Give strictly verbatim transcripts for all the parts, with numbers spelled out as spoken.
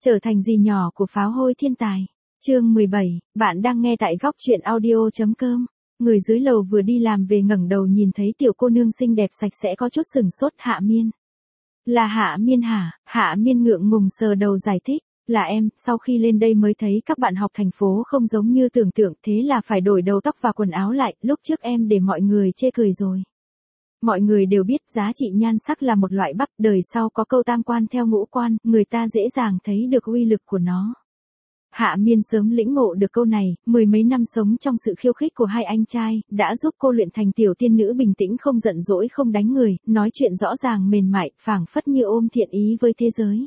Trở thành dì nhỏ của pháo hôi thiên tài. Chương mười bảy, bạn đang nghe tại góc truyện audio.com. Người dưới lầu vừa đi làm về ngẩng đầu nhìn thấy tiểu cô nương xinh đẹp sạch sẽ có chút sừng sốt. Hạ Miên. Là Hạ Miên hả? Hạ Miên ngượng ngùng sờ đầu giải thích. Là em, sau khi lên đây mới thấy các bạn học thành phố không giống như tưởng tượng, thế là phải đổi đầu tóc và quần áo lại, lúc trước em để mọi người chê cười rồi. Mọi người đều biết giá trị nhan sắc là một loại bắp, đời sau có câu tam quan theo ngũ quan, người ta dễ dàng thấy được uy lực của nó. Hạ Miên sớm lĩnh ngộ được câu này, mười mấy năm sống trong sự khiêu khích của hai anh trai, đã giúp cô luyện thành tiểu tiên nữ bình tĩnh không giận dỗi không đánh người, nói chuyện rõ ràng mềm mại, phảng phất như ôm thiện ý với thế giới.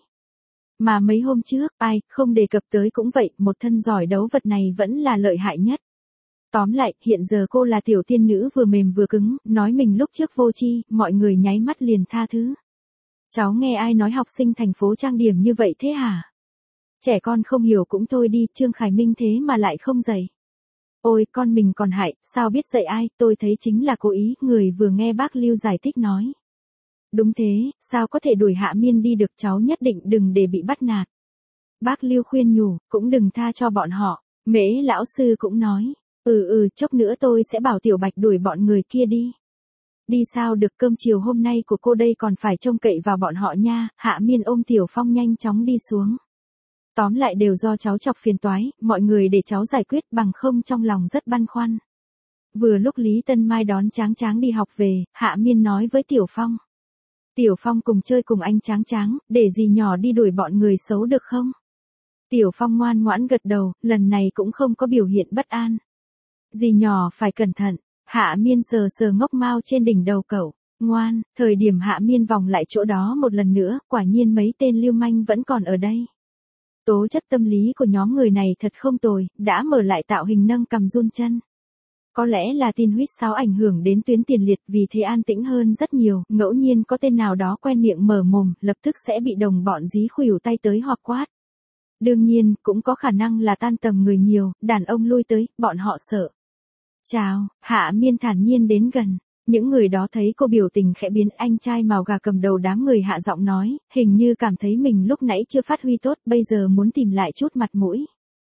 Mà mấy hôm trước, ai, không đề cập tới cũng vậy, một thân giỏi đấu vật này vẫn là lợi hại nhất. Tóm lại, hiện giờ cô là tiểu tiên nữ vừa mềm vừa cứng, nói mình lúc trước vô tri, mọi người nháy mắt liền tha thứ. Cháu nghe ai nói học sinh thành phố trang điểm như vậy thế hả? Trẻ con không hiểu cũng thôi đi, Trương Khải Minh thế mà lại không dạy. Ôi, con mình còn hại, sao biết dạy ai, tôi thấy chính là cố ý, người vừa nghe bác Lưu giải thích nói. Đúng thế, sao có thể đuổi Hạ Miên đi được, cháu nhất định đừng để bị bắt nạt. Bác Lưu khuyên nhủ, cũng đừng tha cho bọn họ. Mễ lão sư cũng nói, ừ ừ, chốc nữa tôi sẽ bảo Tiểu Bạch đuổi bọn người kia đi. Đi sao được, cơm chiều hôm nay của cô đây còn phải trông cậy vào bọn họ nha. Hạ Miên ôm Tiểu Phong nhanh chóng đi xuống. Tóm lại đều do cháu chọc phiền toái, mọi người để cháu giải quyết, bằng không trong lòng rất băn khoăn. Vừa lúc Lý Tân Mai đón Tráng Tráng đi học về, Hạ Miên nói với Tiểu Phong. Tiểu Phong cùng chơi cùng anh Tráng Tráng, để dì nhỏ đi đuổi bọn người xấu được không? Tiểu Phong ngoan ngoãn gật đầu, lần này cũng không có biểu hiện bất an. Dì nhỏ phải cẩn thận. Hạ Miên sờ sờ ngốc mao trên đỉnh đầu cậu. Ngoan, thời điểm Hạ Miên vòng lại chỗ đó một lần nữa, quả nhiên mấy tên lưu manh vẫn còn ở đây. Tố chất tâm lý của nhóm người này thật không tồi, đã mở lại tạo hình nâng cằm run chân. Có lẽ là tin huýt sáo ảnh hưởng đến tuyến tiền liệt, vì thế an tĩnh hơn rất nhiều, ngẫu nhiên có tên nào đó quen miệng mở mồm, lập tức sẽ bị đồng bọn dí khuỷu tay tới hoặc quát. Đương nhiên, cũng có khả năng là tan tầm người nhiều, đàn ông lui tới, bọn họ sợ. Chào, Hạ Miên thản nhiên đến gần. Những người đó thấy cô biểu tình khẽ biến, anh trai màu gà cầm đầu đám người hạ giọng nói, hình như cảm thấy mình lúc nãy chưa phát huy tốt, bây giờ muốn tìm lại chút mặt mũi.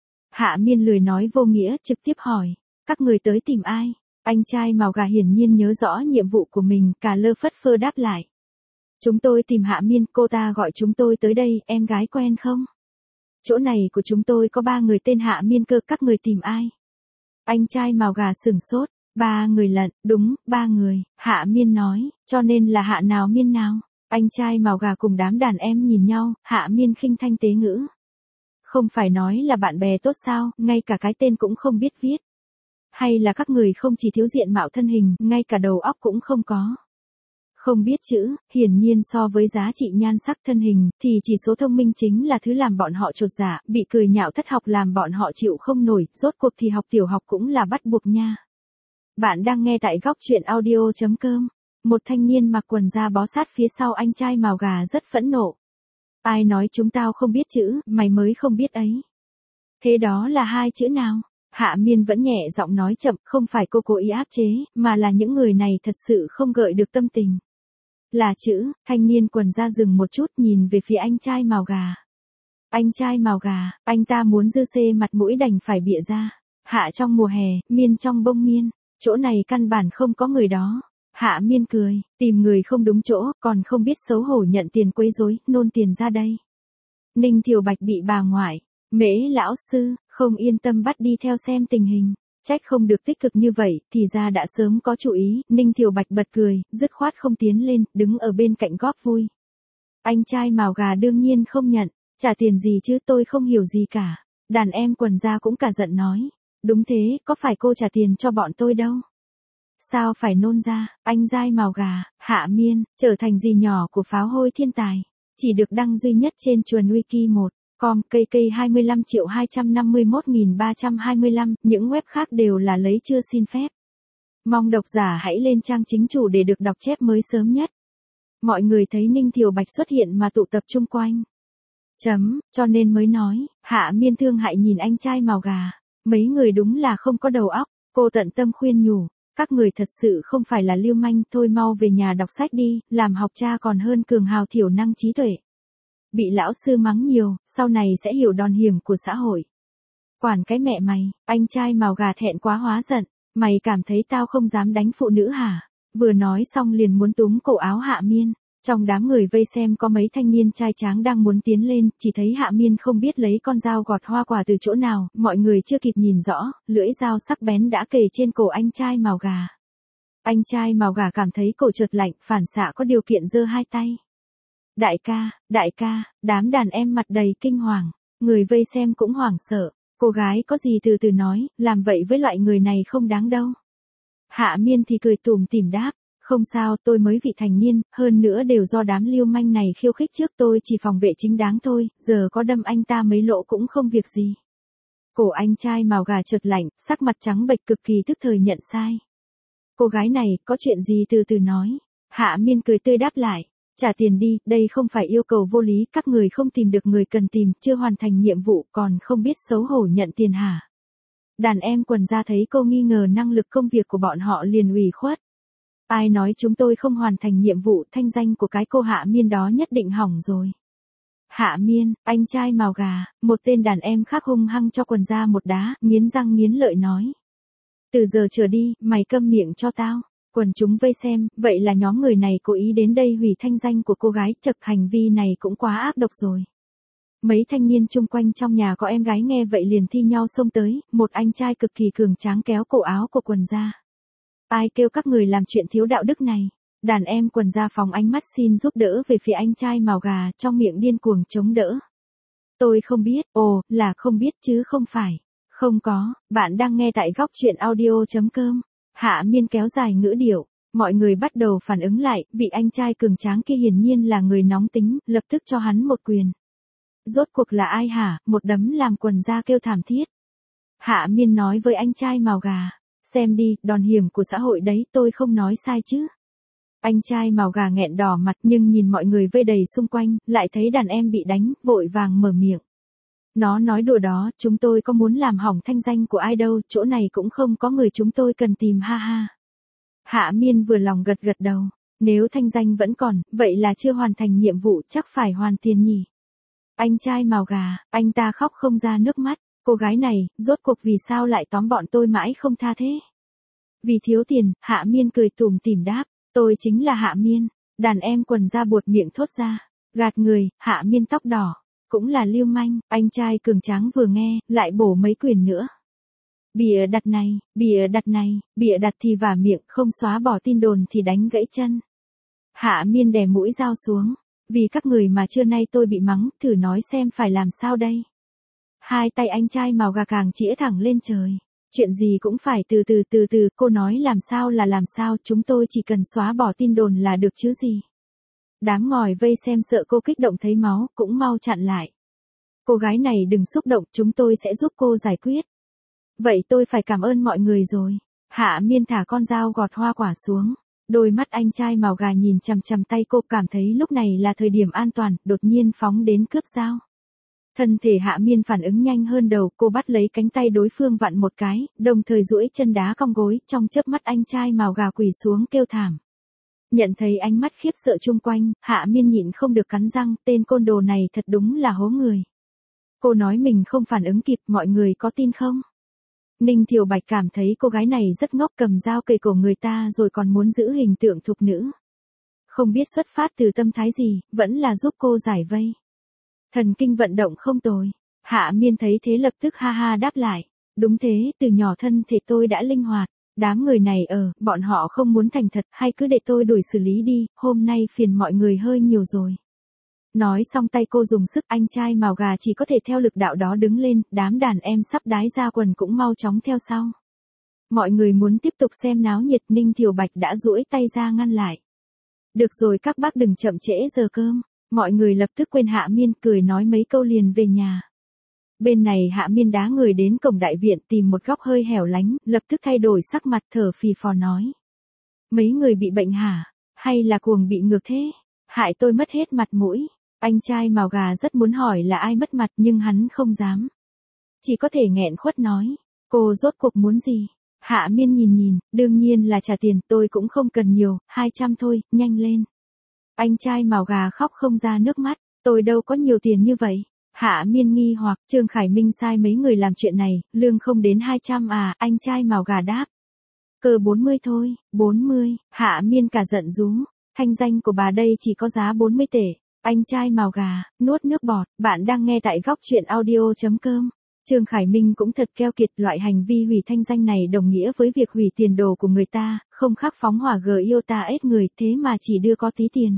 Hạ Miên lười nói vô nghĩa, trực tiếp hỏi, các người tới tìm ai? Anh trai màu gà hiển nhiên nhớ rõ nhiệm vụ của mình, cả lơ phất phơ đáp lại. Chúng tôi tìm Hạ Miên, cô ta gọi chúng tôi tới đây, em gái quen không? Chỗ này của chúng tôi có ba người tên Hạ Miên cơ, các người tìm ai? Anh trai màu gà sửng sốt. Ba người lận, đúng, ba người, Hạ Miên nói, cho nên là Hạ nào Miên nào. Anh trai màu gà cùng đám đàn em nhìn nhau, Hạ Miên khinh thanh tế ngữ. Không phải nói là bạn bè tốt sao, ngay cả cái tên cũng không biết viết. Hay là các người không chỉ thiếu diện mạo thân hình, ngay cả đầu óc cũng không có. Không biết chữ, hiển nhiên so với giá trị nhan sắc thân hình, thì chỉ số thông minh chính là thứ làm bọn họ chột dạ, bị cười nhạo thất học làm bọn họ chịu không nổi, rốt cuộc thì học tiểu học cũng là bắt buộc nha. Bạn đang nghe tại góc truyện audio.com. Một thanh niên mặc quần da bó sát phía sau anh trai màu gà rất phẫn nộ. Ai nói chúng tao không biết chữ, mày mới không biết ấy. Thế đó là hai chữ nào? Hạ Miên vẫn nhẹ giọng nói chậm, không phải cô cố ý áp chế, mà là những người này thật sự không gợi được tâm tình. Là chữ, thanh niên quần da dừng một chút nhìn về phía anh trai màu gà. Anh trai màu gà, anh ta muốn dư xê mặt mũi đành phải bịa ra. Hạ trong mùa hè, miên trong bông miên. Chỗ này căn bản không có người đó. Hạ Miên cười, tìm người không đúng chỗ, còn không biết xấu hổ nhận tiền quấy rối, nôn tiền ra đây. Ninh Thiều Bạch bị bà ngoại, Mễ lão sư, không yên tâm bắt đi theo xem tình hình. Trách không được tích cực như vậy, thì ra đã sớm có chú ý, Ninh Thiều Bạch bật cười, dứt khoát không tiến lên, đứng ở bên cạnh góp vui. Anh trai màu gà đương nhiên không nhận, trả tiền gì chứ, tôi không hiểu gì cả. Đàn em quần da cũng cả giận nói. Đúng thế, có phải cô trả tiền cho bọn tôi đâu? Sao phải nôn ra, anh giai màu gà, Hạ Miên, trở thành dì nhỏ của pháo hôi thiên tài. Chỉ được đăng duy nhất trên chuồn wiki một, com, cây cây hai mươi lăm triệu hai trăm năm mươi mốt nghìn ba trăm hai mươi lăm, những web khác đều là lấy chưa xin phép. Mong độc giả hãy lên trang chính chủ để được đọc chép mới sớm nhất. Mọi người thấy Ninh Thiều Bạch xuất hiện mà tụ tập chung quanh. Chấm, cho nên mới nói, Hạ Miên thương hại nhìn anh trai màu gà. Mấy người đúng là không có đầu óc, cô tận tâm khuyên nhủ, các người thật sự không phải là lưu manh, thôi mau về nhà đọc sách đi, làm học cha còn hơn cường hào thiểu năng trí tuệ. bị lão sư mắng nhiều, sau này sẽ hiểu đòn hiểm của xã hội. Quản cái mẹ mày, anh trai mào gà thẹn quá hóa giận, mày cảm thấy tao không dám đánh phụ nữ hả? Vừa nói xong liền muốn túm cổ áo Hạ Miên. Trong đám người vây xem có mấy thanh niên trai tráng đang muốn tiến lên, chỉ thấy Hạ Miên không biết lấy con dao gọt hoa quả từ chỗ nào, mọi người chưa kịp nhìn rõ, lưỡi dao sắc bén đã kề trên cổ anh trai mào gà. Anh trai mào gà cảm thấy cổ chợt lạnh, phản xạ có điều kiện giơ hai tay. Đại ca, đại ca, đám đàn em mặt đầy kinh hoàng, người vây xem cũng hoảng sợ, cô gái có gì từ từ nói, làm vậy với loại người này không đáng đâu. Hạ Miên thì cười tủm tỉm đáp, không sao, tôi mới vị thành niên, hơn nữa đều do đám lưu manh này khiêu khích trước, tôi chỉ phòng vệ chính đáng thôi, giờ có đâm anh ta mấy lỗ cũng không việc gì. Cổ anh trai mào gà chợt lạnh, sắc mặt trắng bệch cực kỳ tức thời nhận sai. Cô gái này, có chuyện gì từ từ nói. Hạ Miên cười tươi đáp lại, trả tiền đi, đây không phải yêu cầu vô lý, các người không tìm được người cần tìm, chưa hoàn thành nhiệm vụ còn không biết xấu hổ nhận tiền hả? Đàn em quần ra thấy cô nghi ngờ năng lực công việc của bọn họ liền ủy khuất. Ai nói chúng tôi không hoàn thành nhiệm vụ, thanh danh của cái cô Hạ Miên đó nhất định hỏng rồi. Hạ Miên, anh trai mào gà, một tên đàn em khác hung hăng cho quần ra một đá, nghiến răng nghiến lợi nói. Từ giờ trở đi, mày câm miệng cho tao. Quần chúng vây xem, vậy là nhóm người này cố ý đến đây hủy thanh danh của cô gái, chật hành vi này cũng quá ác độc rồi. Mấy thanh niên chung quanh trong nhà có em gái nghe vậy liền thi nhau xông tới, một anh trai cực kỳ cường tráng kéo cổ áo của quần ra. Ai kêu các người làm chuyện thiếu đạo đức này? Đàn em quần ra phóng ánh mắt xin giúp đỡ về phía anh trai mào gà, trong miệng điên cuồng chống đỡ. Tôi không biết, ồ, là không biết chứ không phải. Không có, bạn đang nghe tại góc truyện audio chấm com. Hạ Miên kéo dài ngữ điệu, mọi người bắt đầu phản ứng lại, vị anh trai cường tráng kia hiển nhiên là người nóng tính, lập tức cho hắn một quyền. Rốt cuộc là ai hả? Một đấm làm quần ra kêu thảm thiết. Hạ Miên nói với anh trai mào gà, xem đi, đòn hiểm của xã hội đấy, tôi không nói sai chứ. Anh trai mào gà nghẹn đỏ mặt nhưng nhìn mọi người vây đầy xung quanh, lại thấy đàn em bị đánh, vội vàng mở miệng. Nó nói đùa đó, chúng tôi có muốn làm hỏng thanh danh của ai đâu, chỗ này cũng không có người chúng tôi cần tìm ha ha. Hạ Miên vừa lòng gật gật đầu, nếu thanh danh vẫn còn, vậy là chưa hoàn thành nhiệm vụ, chắc phải hoàn tiền nhỉ. Anh trai mào gà, anh ta khóc không ra nước mắt, cô gái này, rốt cuộc vì sao lại tóm bọn tôi mãi không tha thế? Vì thiếu tiền, Hạ Miên cười tủm tỉm đáp, tôi chính là Hạ Miên. Đàn em quần ra buột miệng thốt ra, gạt người, Hạ Miên tóc đỏ. Cũng là lưu manh, anh trai cường tráng vừa nghe, lại bổ mấy quyền nữa. Bịa đặt này, bịa đặt này, bịa đặt thì vả miệng, không xóa bỏ tin đồn thì đánh gãy chân. Hạ Miên đè mũi dao xuống, vì các người mà trưa nay tôi bị mắng, thử nói xem phải làm sao đây. Hai tay anh trai mào gà càng chĩa thẳng lên trời. Chuyện gì cũng phải từ từ từ từ, cô nói làm sao là làm sao, chúng tôi chỉ cần xóa bỏ tin đồn là được chứ gì. Đám ngòi vây xem sợ cô kích động thấy máu, cũng mau chặn lại. Cô gái này đừng xúc động, chúng tôi sẽ giúp cô giải quyết. Vậy tôi phải cảm ơn mọi người rồi. Hạ Miên thả con dao gọt hoa quả xuống. Đôi mắt anh trai mào gà nhìn chằm chằm tay cô, cảm thấy lúc này là thời điểm an toàn, đột nhiên phóng đến cướp dao. Thân thể Hạ Miên phản ứng nhanh hơn đầu, cô bắt lấy cánh tay đối phương vặn một cái, đồng thời duỗi chân đá cong gối, trong chớp mắt anh trai mào gà quỳ xuống kêu thảm. Nhận thấy ánh mắt khiếp sợ chung quanh, Hạ Miên nhịn không được cắn răng, tên côn đồ này thật đúng là hố người. Cô nói mình không phản ứng kịp, mọi người có tin không? Ninh Thiều Bạch cảm thấy cô gái này rất ngốc, cầm dao kề cổ người ta rồi còn muốn giữ hình tượng thục nữ. Không biết xuất phát từ tâm thái gì, vẫn là giúp cô giải vây. Thần kinh vận động không tồi. Hạ Miên thấy thế lập tức ha ha đáp lại. Đúng thế, từ nhỏ thân thể tôi đã linh hoạt. Đám người này ở, bọn họ không muốn thành thật, hay cứ để tôi đuổi xử lý đi, hôm nay phiền mọi người hơi nhiều rồi. Nói xong tay cô dùng sức, anh trai mào gà chỉ có thể theo lực đạo đó đứng lên, đám đàn em sắp đái ra quần cũng mau chóng theo sau. Mọi người muốn tiếp tục xem náo nhiệt, Ninh Thiều Bạch đã duỗi tay ra ngăn lại. Được rồi các bác đừng chậm trễ giờ cơm, mọi người lập tức quên Hạ Miên, cười nói mấy câu liền về nhà. Bên này Hạ Miên đá người đến cổng đại viện tìm một góc hơi hẻo lánh, lập tức thay đổi sắc mặt thở phì phò nói. Mấy người bị bệnh hả? Hay là cuồng bị ngược thế? Hại tôi mất hết mặt mũi. Anh trai mào gà rất muốn hỏi là ai mất mặt nhưng hắn không dám. Chỉ có thể nghẹn khuất nói. Cô rốt cuộc muốn gì? Hạ Miên nhìn nhìn, đương nhiên là trả tiền, tôi cũng không cần nhiều, hai trăm thôi, nhanh lên. Anh trai mào gà khóc không ra nước mắt. Tôi đâu có nhiều tiền như vậy. Hạ Miên nghi hoặc, Trương Khải Minh sai mấy người làm chuyện này, lương không đến hai trăm à, anh trai màu gà đáp. Cơ bốn mươi thôi, bốn mươi, Hạ Miên cả giận rú, thanh danh của bà đây chỉ có giá bốn mươi tệ. Anh trai màu gà, nuốt nước bọt, bạn đang nghe tại góc truyện audio.com. Trương Khải Minh cũng thật keo kiệt, loại hành vi hủy thanh danh này đồng nghĩa với việc hủy tiền đồ của người ta, không khác phóng hỏa gờ yêu ta ết người thế mà chỉ đưa có tí tiền.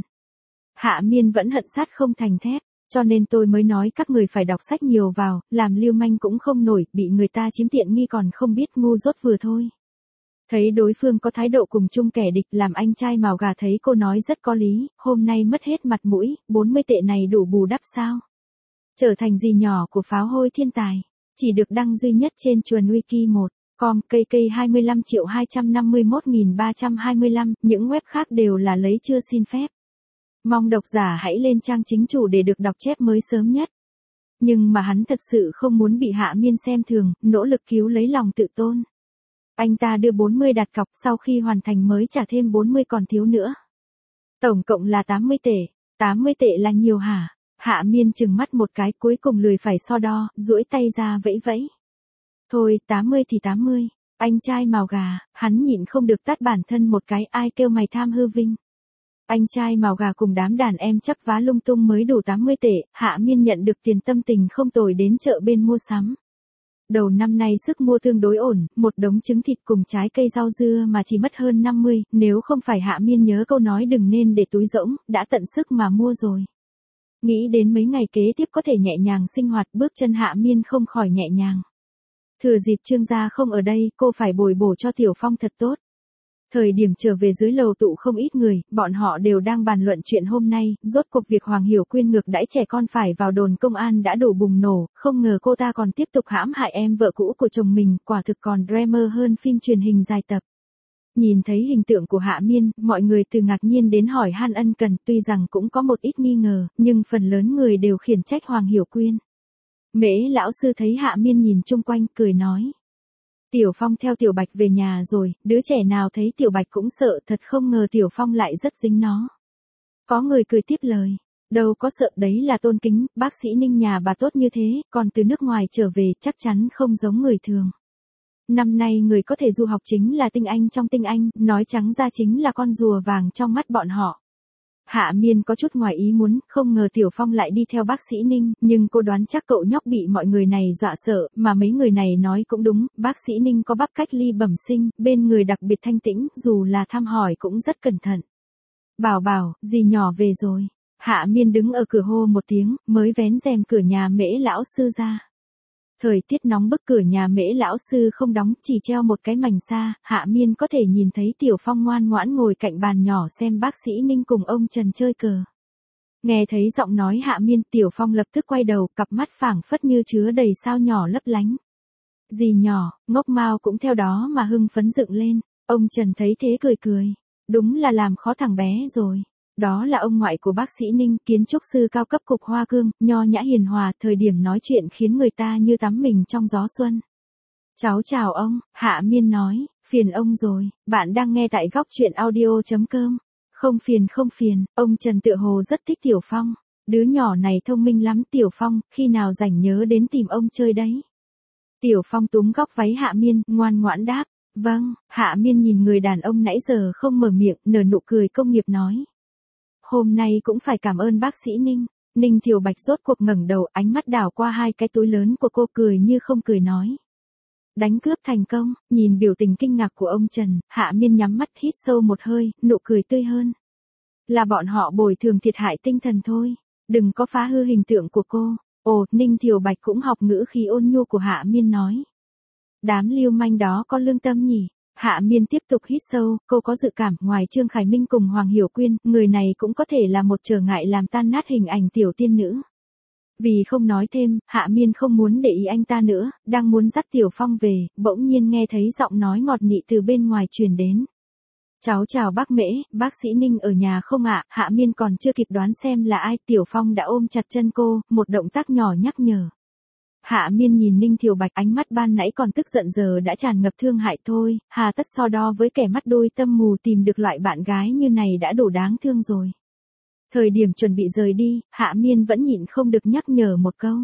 Hạ Miên vẫn hận sắt không thành thép, cho nên tôi mới nói các người phải đọc sách nhiều vào, làm lưu manh cũng không nổi, bị người ta chiếm tiện nghi còn không biết ngu dốt vừa thôi. Thấy đối phương có thái độ cùng chung kẻ địch, làm anh trai màu gà thấy cô nói rất có lý, hôm nay mất hết mặt mũi, bốn mươi tệ này đủ bù đắp sao? Trở thành dì nhỏ của pháo hôi thiên tài, chỉ được đăng duy nhất trên chuồn wiki một chấm com, cây cây hai mươi lăm triệu hai trăm năm mươi mốt nghìn ba trăm hai mươi lăm, những web khác đều là lấy chưa xin phép. Mong độc giả hãy lên trang chính chủ để được đọc chép mới sớm nhất. Nhưng mà hắn thật sự không muốn bị Hạ Miên xem thường, nỗ lực cứu lấy lòng tự tôn. Anh ta đưa bốn mươi đặt cọc, sau khi hoàn thành mới trả thêm bốn mươi còn thiếu nữa. Tổng cộng là tám mươi tệ, tám mươi tệ là nhiều hả? Hạ Miên chừng mắt một cái, cuối cùng lười phải so đo, duỗi tay ra vẫy vẫy. Thôi, tám mươi thì tám mươi, anh trai màu gà, hắn nhịn không được tát bản thân một cái, ai kêu mày tham hư vinh. Anh trai màu gà cùng đám đàn em chấp vá lung tung mới đủ tám mươi tệ, Hạ Miên nhận được tiền tâm tình không tồi đến chợ bên mua sắm. Đầu năm nay sức mua tương đối ổn, một đống trứng thịt cùng trái cây rau dưa mà chỉ mất hơn năm mươi, nếu không phải Hạ Miên nhớ câu nói đừng nên để túi rỗng, đã tận sức mà mua rồi. Nghĩ đến mấy ngày kế tiếp có thể nhẹ nhàng sinh hoạt, bước chân Hạ Miên không khỏi nhẹ nhàng. Thừa dịp Trương gia không ở đây, cô phải bồi bổ cho Tiểu Phong thật tốt. Thời điểm trở về dưới lầu tụ không ít người, bọn họ đều đang bàn luận chuyện hôm nay, rốt cuộc việc Hoàng Hiểu Quyên ngược đãi trẻ con phải vào đồn công an đã đủ bùng nổ, không ngờ cô ta còn tiếp tục hãm hại em vợ cũ của chồng mình, quả thực còn drama hơn phim truyền hình dài tập. Nhìn thấy hình tượng của Hạ Miên, mọi người từ ngạc nhiên đến hỏi han ân cần, tuy rằng cũng có một ít nghi ngờ, nhưng phần lớn người đều khiển trách Hoàng Hiểu Quyên. Mễ lão sư thấy Hạ Miên nhìn chung quanh, cười nói. Tiểu Phong theo Tiểu Bạch về nhà rồi, đứa trẻ nào thấy Tiểu Bạch cũng sợ, thật không ngờ Tiểu Phong lại rất dính nó. Có người cười tiếp lời, đâu có sợ, đấy là tôn kính, bác sĩ Ninh nhà bà tốt như thế, còn từ nước ngoài trở về chắc chắn không giống người thường. Năm nay người có thể du học chính là tinh anh trong tinh anh, nói trắng ra chính là con rùa vàng trong mắt bọn họ. Hạ Miên có chút ngoài ý muốn, không ngờ Tiểu Phong lại đi theo bác sĩ Ninh, nhưng cô đoán chắc cậu nhóc bị mọi người này dọa sợ, mà mấy người này nói cũng đúng, bác sĩ Ninh có bắp cách ly bẩm sinh, bên người đặc biệt thanh tĩnh, dù là thăm hỏi cũng rất cẩn thận. Bảo bảo, dì nhỏ về rồi. Hạ Miên đứng ở cửa hô một tiếng, mới vén rèm cửa nhà Mễ lão sư ra. Thời tiết nóng bức, cửa nhà Mễ lão sư không đóng, chỉ treo một cái mành xa, Hạ Miên có thể nhìn thấy Tiểu Phong ngoan ngoãn ngồi cạnh bàn nhỏ xem bác sĩ Ninh cùng ông Trần chơi cờ. Nghe thấy giọng nói Hạ Miên, Tiểu Phong lập tức quay đầu, cặp mắt phảng phất như chứa đầy sao nhỏ lấp lánh. Dì nhỏ, ngốc Mao cũng theo đó mà hưng phấn dựng lên, ông Trần thấy thế cười cười. Đúng là làm khó thằng bé rồi. Đó là ông ngoại của bác sĩ Ninh, kiến trúc sư cao cấp cục Hoa Cương, nho nhã hiền hòa, thời điểm nói chuyện khiến người ta như tắm mình trong gió xuân. Cháu chào ông, Hạ Miên nói, phiền ông rồi, bạn đang nghe tại góc truyện audio.com. Không phiền không phiền, ông Trần tựa hồ rất thích Tiểu Phong. Đứa nhỏ này thông minh lắm Tiểu Phong, khi nào rảnh nhớ đến tìm ông chơi đấy. Tiểu Phong túm góc váy Hạ Miên, ngoan ngoãn đáp, vâng. Hạ Miên nhìn người đàn ông nãy giờ không mở miệng, nở nụ cười công nghiệp nói. Hôm nay cũng phải cảm ơn bác sĩ Ninh. Ninh Tiểu Bạch rốt cuộc ngẩng đầu, ánh mắt đảo qua hai cái túi lớn của cô, cười như không cười nói. Đánh cướp thành công, nhìn biểu tình kinh ngạc của ông Trần, Hạ Miên nhắm mắt hít sâu một hơi, nụ cười tươi hơn. Là bọn họ bồi thường thiệt hại tinh thần thôi, đừng có phá hư hình tượng của cô. Ồ, Ninh Tiểu Bạch cũng học ngữ khí ôn nhu của Hạ Miên nói. Đám lưu manh đó có lương tâm nhỉ? Hạ Miên tiếp tục hít sâu, cô có dự cảm ngoài Trương Khải Minh cùng Hoàng Hiểu Quyên, người này cũng có thể là một trở ngại làm tan nát hình ảnh tiểu tiên nữ. Vì không nói thêm, Hạ Miên không muốn để ý anh ta nữa, đang muốn dắt Tiểu Phong về, bỗng nhiên nghe thấy giọng nói ngọt nị từ bên ngoài truyền đến. Cháu chào bác Mễ, bác sĩ Ninh ở nhà không ạ? Hạ Miên còn chưa kịp đoán xem là ai, Tiểu Phong đã ôm chặt chân cô, một động tác nhỏ nhắc nhở. Hạ Miên nhìn Ninh Tiểu Bạch, ánh mắt ban nãy còn tức giận giờ đã tràn ngập thương hại thôi, hà tất so đo với kẻ mắt đôi tâm mù, tìm được loại bạn gái như này đã đủ đáng thương rồi. Thời điểm chuẩn bị rời đi, Hạ Miên vẫn nhịn không được nhắc nhở một câu.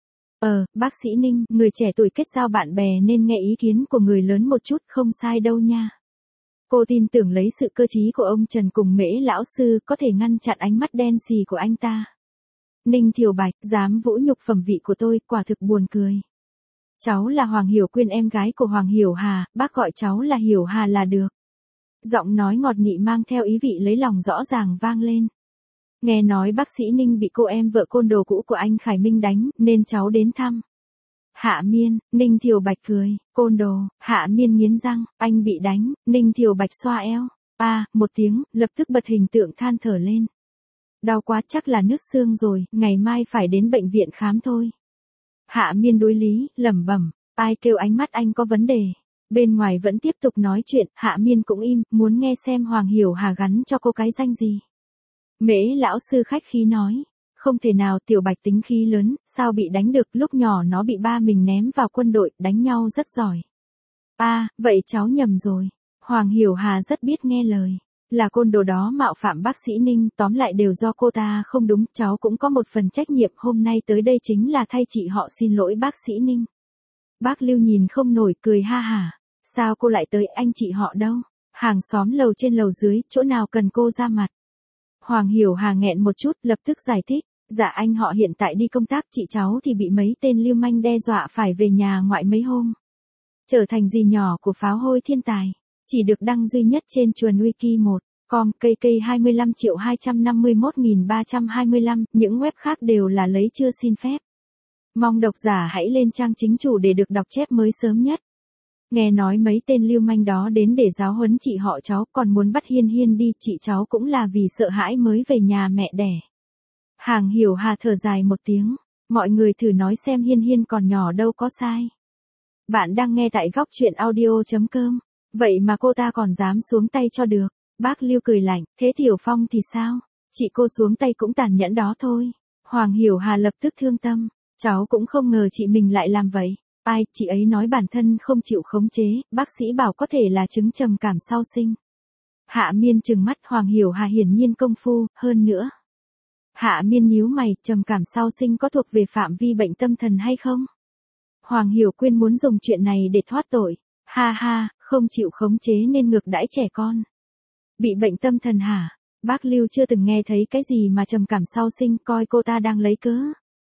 Ờ, bác sĩ Ninh, người trẻ tuổi kết giao bạn bè nên nghe ý kiến của người lớn một chút không sai đâu nha. Cô tin tưởng lấy sự cơ trí của ông Trần cùng Mễ lão sư có thể ngăn chặn ánh mắt đen xì của anh ta. Ninh Thiều Bạch, dám vũ nhục phẩm vị của tôi, quả thực buồn cười. Cháu là Hoàng Hiểu Quyên, em gái của Hoàng Hiểu Hà, bác gọi cháu là Hiểu Hà là được. Giọng nói ngọt nị mang theo ý vị lấy lòng rõ ràng vang lên. Nghe nói bác sĩ Ninh bị cô em vợ côn đồ cũ của anh Khải Minh đánh, nên cháu đến thăm. Hạ Miên, Ninh Thiều Bạch cười, côn đồ, Hạ Miên nghiến răng, anh bị đánh, Ninh Thiều Bạch xoa eo. A, à, một tiếng, lập tức bật hình tượng than thở lên. Đau quá, chắc là nứt xương rồi, ngày mai phải đến bệnh viện khám thôi. Hạ Miên đối lý, lẩm bẩm, ai kêu ánh mắt anh có vấn đề. Bên ngoài vẫn tiếp tục nói chuyện, Hạ Miên cũng im, muốn nghe xem Hoàng Hiểu Hà gắn cho cô cái danh gì. Mễ lão sư khách khí nói, không thể nào, Tiểu Bạch tính khí lớn, sao bị đánh được, lúc nhỏ nó bị ba mình ném vào quân đội, đánh nhau rất giỏi. A, à, vậy cháu nhầm rồi. Hoàng Hiểu Hà rất biết nghe lời. Là côn đồ đó mạo phạm bác sĩ Ninh, tóm lại đều do cô ta không đúng, cháu cũng có một phần trách nhiệm, hôm nay tới đây chính là thay chị họ xin lỗi bác sĩ Ninh. Bác Lưu nhìn không nổi, cười ha hả. Sao cô lại tới, anh chị họ đâu? Hàng xóm lầu trên lầu dưới, chỗ nào cần cô ra mặt? Hoàng Hiểu Hà nghẹn một chút, lập tức giải thích. Dạ anh họ hiện tại đi công tác, chị cháu thì bị mấy tên lưu manh đe dọa phải về nhà ngoại mấy hôm. Trở thành dì nhỏ của pháo hôi thiên tài. Chỉ được đăng duy nhất trên chuồn wiki một com, cây cây hai mươi lăm triệu hai trăm năm mươi mốt nghìn ba trăm hai mươi lăm, những web khác đều là lấy chưa xin phép. Mong độc giả hãy lên trang chính chủ để được đọc chép mới sớm nhất. Nghe nói mấy tên lưu manh đó đến để giáo huấn chị họ cháu, còn muốn bắt Hiên Hiên đi, chị cháu cũng là vì sợ hãi mới về nhà mẹ đẻ. Hàng Hiểu Hà thở dài một tiếng, mọi người thử nói xem, Hiên Hiên còn nhỏ đâu có sai. Bạn đang nghe tại góc truyện audio chấm com. Vậy mà cô ta còn dám xuống tay cho được. Bác Lưu cười lạnh, thế Tiểu Phong thì sao? Chị cô xuống tay cũng tàn nhẫn đó thôi. Hoàng Hiểu Hà lập tức thương tâm. Cháu cũng không ngờ chị mình lại làm vậy. Ai, chị ấy nói bản thân không chịu khống chế, bác sĩ bảo có thể là chứng trầm cảm sau sinh. Hạ Miên trừng mắt, Hoàng Hiểu Hà hiển nhiên công phu, hơn nữa. Hạ Miên nhíu mày, trầm cảm sau sinh có thuộc về phạm vi bệnh tâm thần hay không? Hoàng Hiểu Quyên muốn dùng chuyện này để thoát tội. Ha ha, không chịu khống chế nên ngược đãi trẻ con. Bị bệnh tâm thần hả? Bác Lưu chưa từng nghe thấy cái gì mà trầm cảm sau sinh, coi cô ta đang lấy cớ.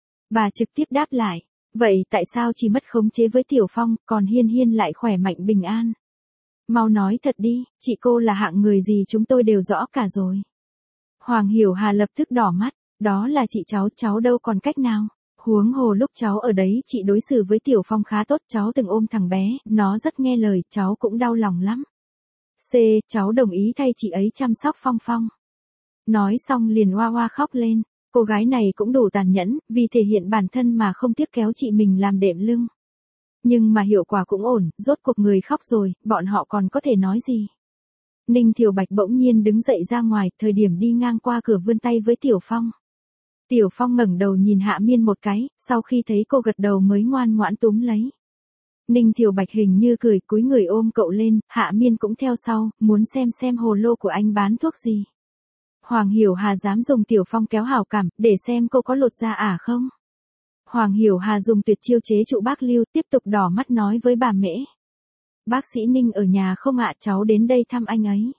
Bà trực tiếp đáp lại, vậy tại sao chỉ mất khống chế với Tiểu Phong, còn Hiên Hiên lại khỏe mạnh bình an? Mau nói thật đi, chị cô là hạng người gì chúng tôi đều rõ cả rồi. Hoàng Hiểu Hà lập tức đỏ mắt, đó là chị cháu, cháu đâu còn cách nào. Huống hồ lúc cháu ở đấy chị đối xử với Tiểu Phong khá tốt, cháu từng ôm thằng bé, nó rất nghe lời, cháu cũng đau lòng lắm. C, cháu đồng ý thay chị ấy chăm sóc Phong Phong. Nói xong liền oa oa khóc lên, cô gái này cũng đủ tàn nhẫn, vì thể hiện bản thân mà không tiếc kéo chị mình làm đệm lưng. Nhưng mà hiệu quả cũng ổn, rốt cuộc người khóc rồi, bọn họ còn có thể nói gì. Ninh Thiều Bạch bỗng nhiên đứng dậy ra ngoài, thời điểm đi ngang qua cửa vươn tay với Tiểu Phong. Tiểu Phong ngẩng đầu nhìn Hạ Miên một cái, sau khi thấy cô gật đầu mới ngoan ngoãn túm lấy. Ninh Thiều Bạch hình như cười, cúi người ôm cậu lên, Hạ Miên cũng theo sau, muốn xem xem hồ lô của anh bán thuốc gì. Hoàng Hiểu Hà dám dùng Tiểu Phong kéo hảo cảm, để xem cô có lột da à không. Hoàng Hiểu Hà dùng tuyệt chiêu chế trụ bác Lưu, tiếp tục đỏ mắt nói với bà Mễ. Bác sĩ Ninh ở nhà không ạ, cháu đến đây thăm anh ấy.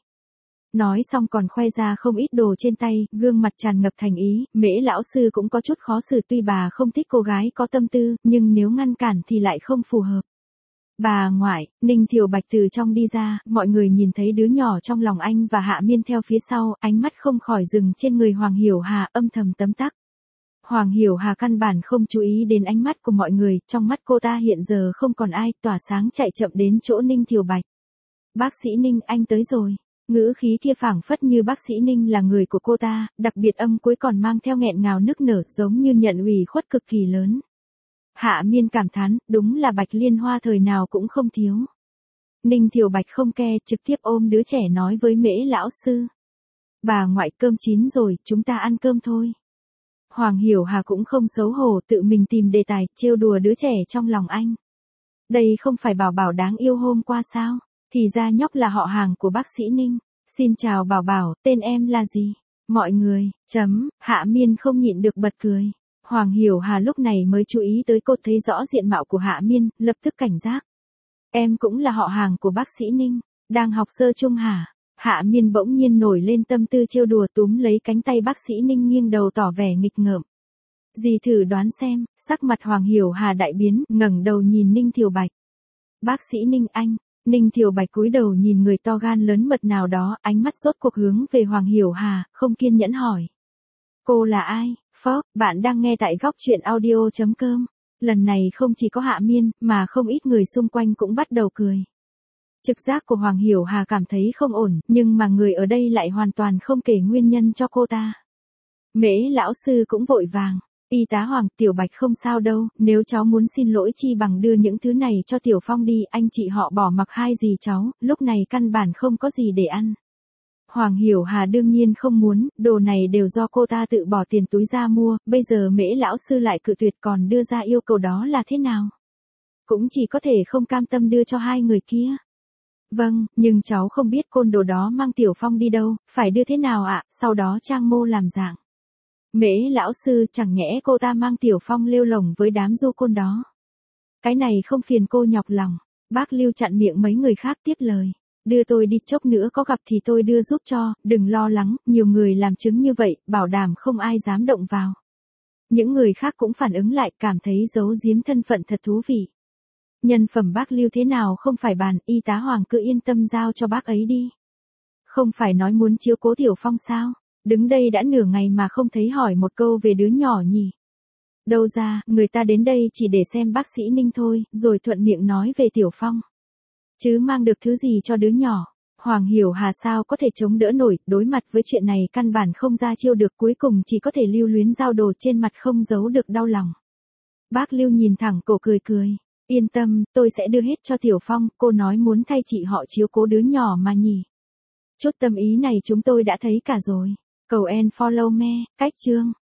Nói xong còn khoe ra không ít đồ trên tay, gương mặt tràn ngập thành ý, Mễ lão sư cũng có chút khó xử, tuy bà không thích cô gái có tâm tư, nhưng nếu ngăn cản thì lại không phù hợp. Bà ngoại, Ninh Thiều Bạch từ trong đi ra, mọi người nhìn thấy đứa nhỏ trong lòng anh và Hạ Miên theo phía sau, ánh mắt không khỏi dừng trên người Hoàng Hiểu Hà, âm thầm tấm tắc. Hoàng Hiểu Hà căn bản không chú ý đến ánh mắt của mọi người, trong mắt cô ta hiện giờ không còn ai, tỏa sáng chạy chậm đến chỗ Ninh Thiều Bạch. Bác sĩ Ninh, anh tới rồi. Ngữ khí kia phảng phất như bác sĩ Ninh là người của cô ta, đặc biệt âm cuối còn mang theo nghẹn ngào nức nở, giống như nhận ủy khuất cực kỳ lớn. Hạ Miên cảm thán, đúng là Bạch Liên Hoa thời nào cũng không thiếu. Ninh Thiều Bạch không ke, trực tiếp ôm đứa trẻ nói với Mễ lão sư. Bà ngoại, cơm chín rồi, chúng ta ăn cơm thôi. Hoàng Hiểu Hà cũng không xấu hổ, tự mình tìm đề tài, trêu đùa đứa trẻ trong lòng anh. Đây không phải Bảo Bảo đáng yêu hôm qua sao? Thì ra nhóc là họ hàng của bác sĩ Ninh. Xin chào Bảo Bảo, tên em là gì? Mọi người, chấm, Hạ Miên không nhịn được bật cười. Hoàng Hiểu Hà lúc này mới chú ý tới cô, thấy rõ diện mạo của Hạ Miên, lập tức cảnh giác. Em cũng là họ hàng của bác sĩ Ninh, đang học sơ trung hả? Hạ Miên bỗng nhiên nổi lên tâm tư trêu đùa, túm lấy cánh tay bác sĩ Ninh nghiêng đầu tỏ vẻ nghịch ngợm. Dì thử đoán xem, sắc mặt Hoàng Hiểu Hà đại biến, ngẩng đầu nhìn Ninh Thiều Bạch. Bác sĩ Ninh anh. Ninh Thiều Bạch cúi đầu nhìn người to gan lớn mật nào đó, ánh mắt rốt cuộc hướng về Hoàng Hiểu Hà, không kiên nhẫn hỏi. Cô là ai? Phó, bạn đang nghe tại góc truyện audio chấm com. Lần này không chỉ có Hạ Miên, mà không ít người xung quanh cũng bắt đầu cười. Trực giác của Hoàng Hiểu Hà cảm thấy không ổn, nhưng mà người ở đây lại hoàn toàn không kể nguyên nhân cho cô ta. Mễ lão sư cũng vội vàng. Y tá Hoàng, Tiểu Bạch không sao đâu, nếu cháu muốn xin lỗi chi bằng đưa những thứ này cho Tiểu Phong đi, anh chị họ bỏ mặc hai dì cháu, lúc này căn bản không có gì để ăn. Hoàng Hiểu Hà đương nhiên không muốn, đồ này đều do cô ta tự bỏ tiền túi ra mua, bây giờ Mễ lão sư lại cự tuyệt còn đưa ra yêu cầu đó là thế nào? Cũng chỉ có thể không cam tâm đưa cho hai người kia. Vâng, nhưng cháu không biết côn đồ đó mang Tiểu Phong đi đâu, phải đưa thế nào ạ, sau đó trang mô làm dạng. Mễ lão sư, chẳng nhẽ cô ta mang Tiểu Phong lêu lổng với đám du côn đó. Cái này không phiền cô nhọc lòng. Bác Lưu chặn miệng mấy người khác tiếp lời. Đưa tôi đi, chốc nữa có gặp thì tôi đưa giúp cho, đừng lo lắng, nhiều người làm chứng như vậy, bảo đảm không ai dám động vào. Những người khác cũng phản ứng lại, cảm thấy giấu giếm thân phận thật thú vị. Nhân phẩm bác Lưu thế nào không phải bàn, y tá Hoàng cứ yên tâm giao cho bác ấy đi. Không phải nói muốn chiếu cố Tiểu Phong sao? Đứng đây đã nửa ngày mà không thấy hỏi một câu về đứa nhỏ nhỉ. Đâu ra, người ta đến đây chỉ để xem bác sĩ Ninh thôi, rồi thuận miệng nói về Tiểu Phong. Chứ mang được thứ gì cho đứa nhỏ. Hoàng Hiểu Hà sao có thể chống đỡ nổi, đối mặt với chuyện này căn bản không ra chiêu được, cuối cùng chỉ có thể lưu luyến giao đồ, trên mặt không giấu được đau lòng. Bác Lưu nhìn thẳng cổ cười cười. Yên tâm, tôi sẽ đưa hết cho Tiểu Phong, cô nói muốn thay chị họ chiếu cố đứa nhỏ mà nhỉ. Chút tâm ý này chúng tôi đã thấy cả rồi. Cầu en follow me, cách chương.